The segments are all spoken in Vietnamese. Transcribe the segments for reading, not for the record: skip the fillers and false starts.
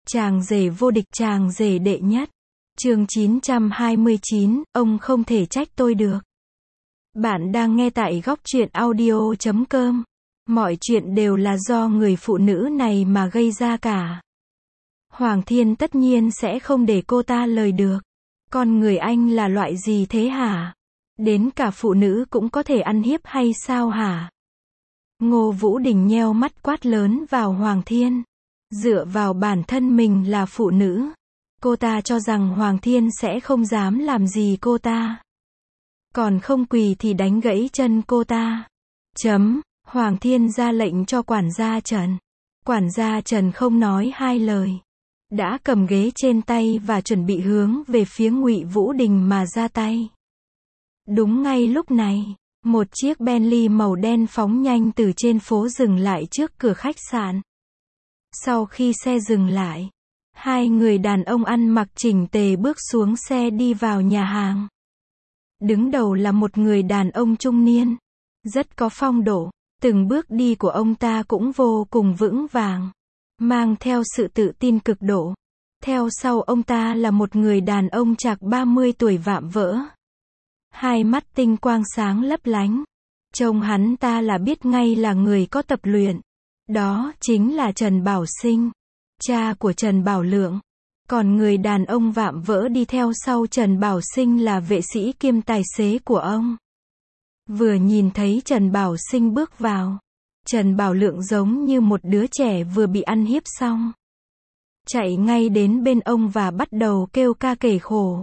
Chàng rể vô địch, chàng rể đệ nhất. Chương 929, ông không thể trách tôi được. Bạn đang nghe tại góc truyện audio.com. Mọi chuyện đều là do người phụ nữ này mà gây ra cả. Hoàng Thiên tất nhiên sẽ không để cô ta lời được. Con người anh là loại gì thế hả? Đến cả phụ nữ cũng có thể ăn hiếp hay sao hả? Ngô Vũ Đình nheo mắt quát lớn vào Hoàng Thiên. Dựa vào bản thân mình là phụ nữ, cô ta cho rằng Hoàng Thiên sẽ không dám làm gì cô ta. Còn không quỳ thì đánh gãy chân cô ta. Hoàng Thiên ra lệnh cho quản gia Trần. Quản gia Trần không nói hai lời, đã cầm ghế trên tay và chuẩn bị hướng về phía Ngụy Vũ Đình mà ra tay. Đúng ngay lúc này, một chiếc Bentley màu đen phóng nhanh từ trên phố dừng lại trước cửa khách sạn. Sau khi xe dừng lại, hai người đàn ông ăn mặc chỉnh tề bước xuống xe đi vào nhà hàng. Đứng đầu là một người đàn ông trung niên, rất có phong độ, từng bước đi của ông ta cũng vô cùng vững vàng, mang theo sự tự tin cực độ. Theo sau ông ta là một người đàn ông chạc 30 tuổi vạm vỡ. Hai mắt tinh quang sáng lấp lánh. Trông hắn ta là biết ngay là người có tập luyện. Đó chính là Trần Bảo Sinh, cha của Trần Bảo Lượng. Còn người đàn ông vạm vỡ đi theo sau Trần Bảo Sinh là vệ sĩ kiêm tài xế của ông. Vừa nhìn thấy Trần Bảo Sinh bước vào, Trần Bảo Lượng giống như một đứa trẻ vừa bị ăn hiếp xong, chạy ngay đến bên ông và bắt đầu kêu ca kể khổ.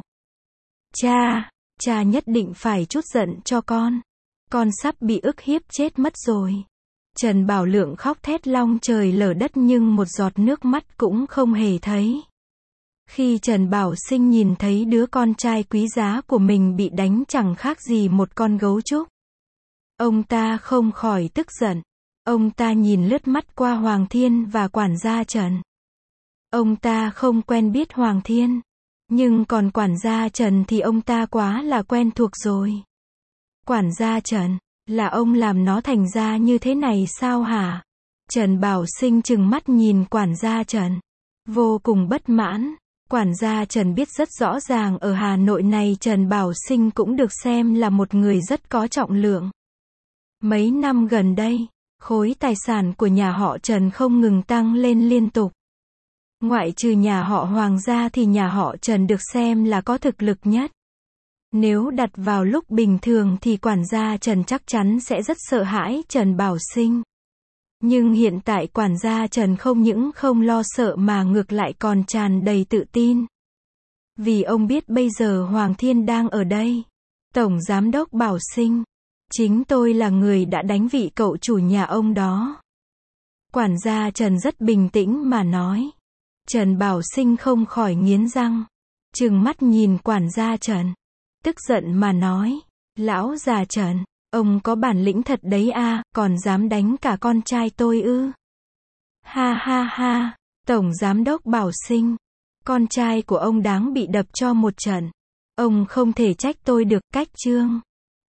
Cha nhất định phải trút giận cho con sắp bị ức hiếp chết mất rồi. Trần Bảo Lượng khóc thét long trời lở đất nhưng một giọt nước mắt cũng không hề thấy. Khi Trần Bảo Sinh nhìn thấy đứa con trai quý giá của mình bị đánh chẳng khác gì một con gấu trúc, ông ta không khỏi tức giận. Ông ta nhìn lướt mắt qua Hoàng Thiên và quản gia Trần. Ông ta không quen biết Hoàng Thiên, nhưng còn quản gia Trần thì ông ta quá là quen thuộc rồi. Quản gia Trần, là ông làm nó thành ra như thế này sao hả? Trần Bảo Sinh trừng mắt nhìn quản gia Trần, vô cùng bất mãn. Quản gia Trần biết rất rõ ràng ở Hà Nội này Trần Bảo Sinh cũng được xem là một người rất có trọng lượng. Mấy năm gần đây, khối tài sản của nhà họ Trần không ngừng tăng lên liên tục. Ngoại trừ nhà họ Hoàng gia thì nhà họ Trần được xem là có thực lực nhất. Nếu đặt vào lúc bình thường thì quản gia Trần chắc chắn sẽ rất sợ hãi Trần Bảo Sinh. Nhưng hiện tại quản gia Trần không những không lo sợ mà ngược lại còn tràn đầy tự tin. Vì ông biết bây giờ Hoàng Thiên đang ở đây. Tổng Giám đốc Bảo Sinh, chính tôi là người đã đánh vị cậu chủ nhà ông đó. Quản gia Trần rất bình tĩnh mà nói. Trần Bảo Sinh không khỏi nghiến răng, trừng mắt nhìn quản gia Trần, tức giận mà nói, lão già Trần, ông có bản lĩnh thật đấy à, còn dám đánh cả con trai tôi ư? Ha ha ha, Tổng Giám đốc Bảo Sinh, con trai của ông đáng bị đập cho một trận. Ông không thể trách tôi được, cách chương